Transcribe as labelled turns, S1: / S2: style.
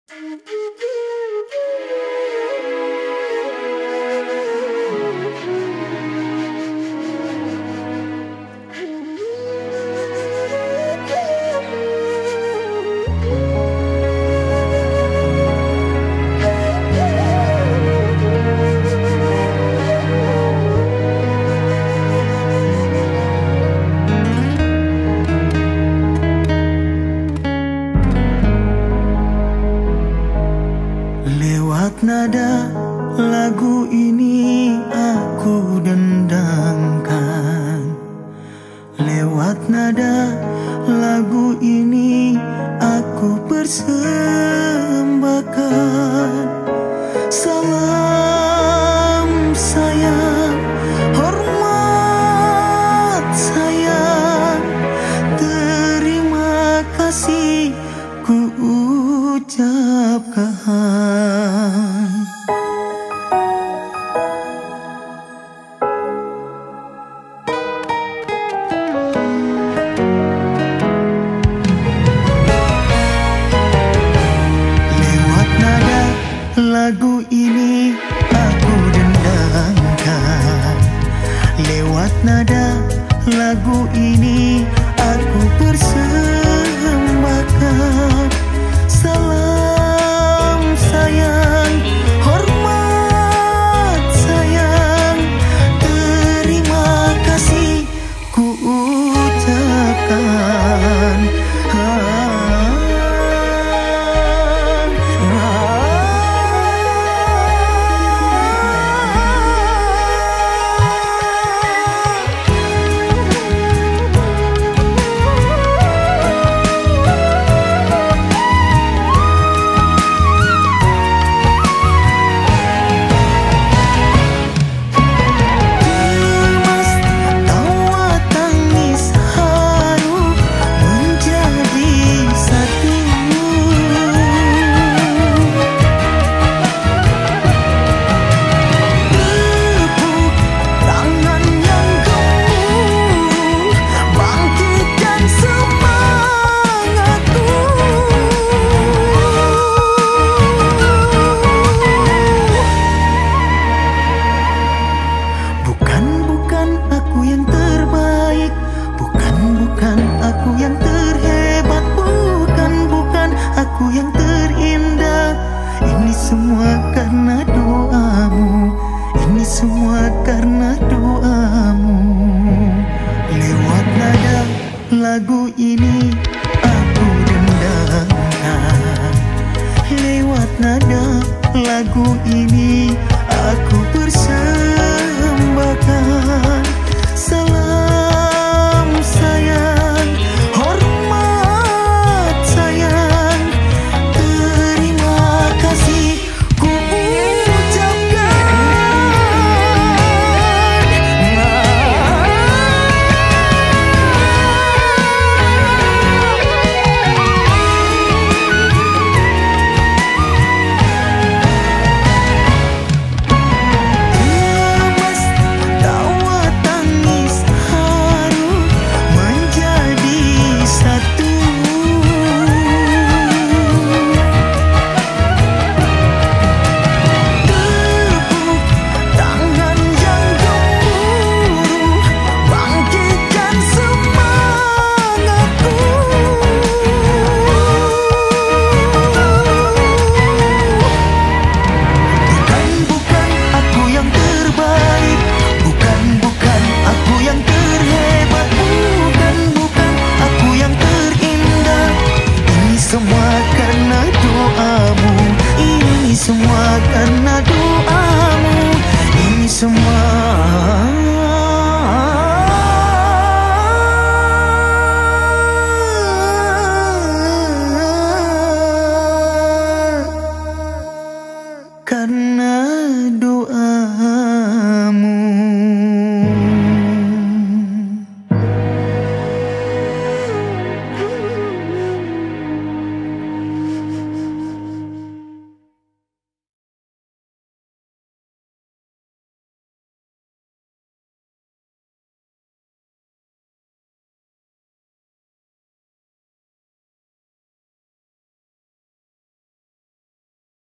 S1: Lewat nada lagu ini aku dendangkan. Lewat nada lagu ini aku persembahkan. Salam sayang, hormat sayang, terima kasih ku ucapkan. Lagu ini aku dendangkan. Lewat nada lagu ini aku persembahkan. Salam sayang, hormat sayang, terima kasih ku ucapkan. Karena doamu, ini semua karena doamu. Lewat nada lagu ini aku dendangkan. Lewat nada lagu ini aku persembahkan. Salam sayang, hormat sayang, terima kasih ku semua karena doamu, ini semua karena doamu.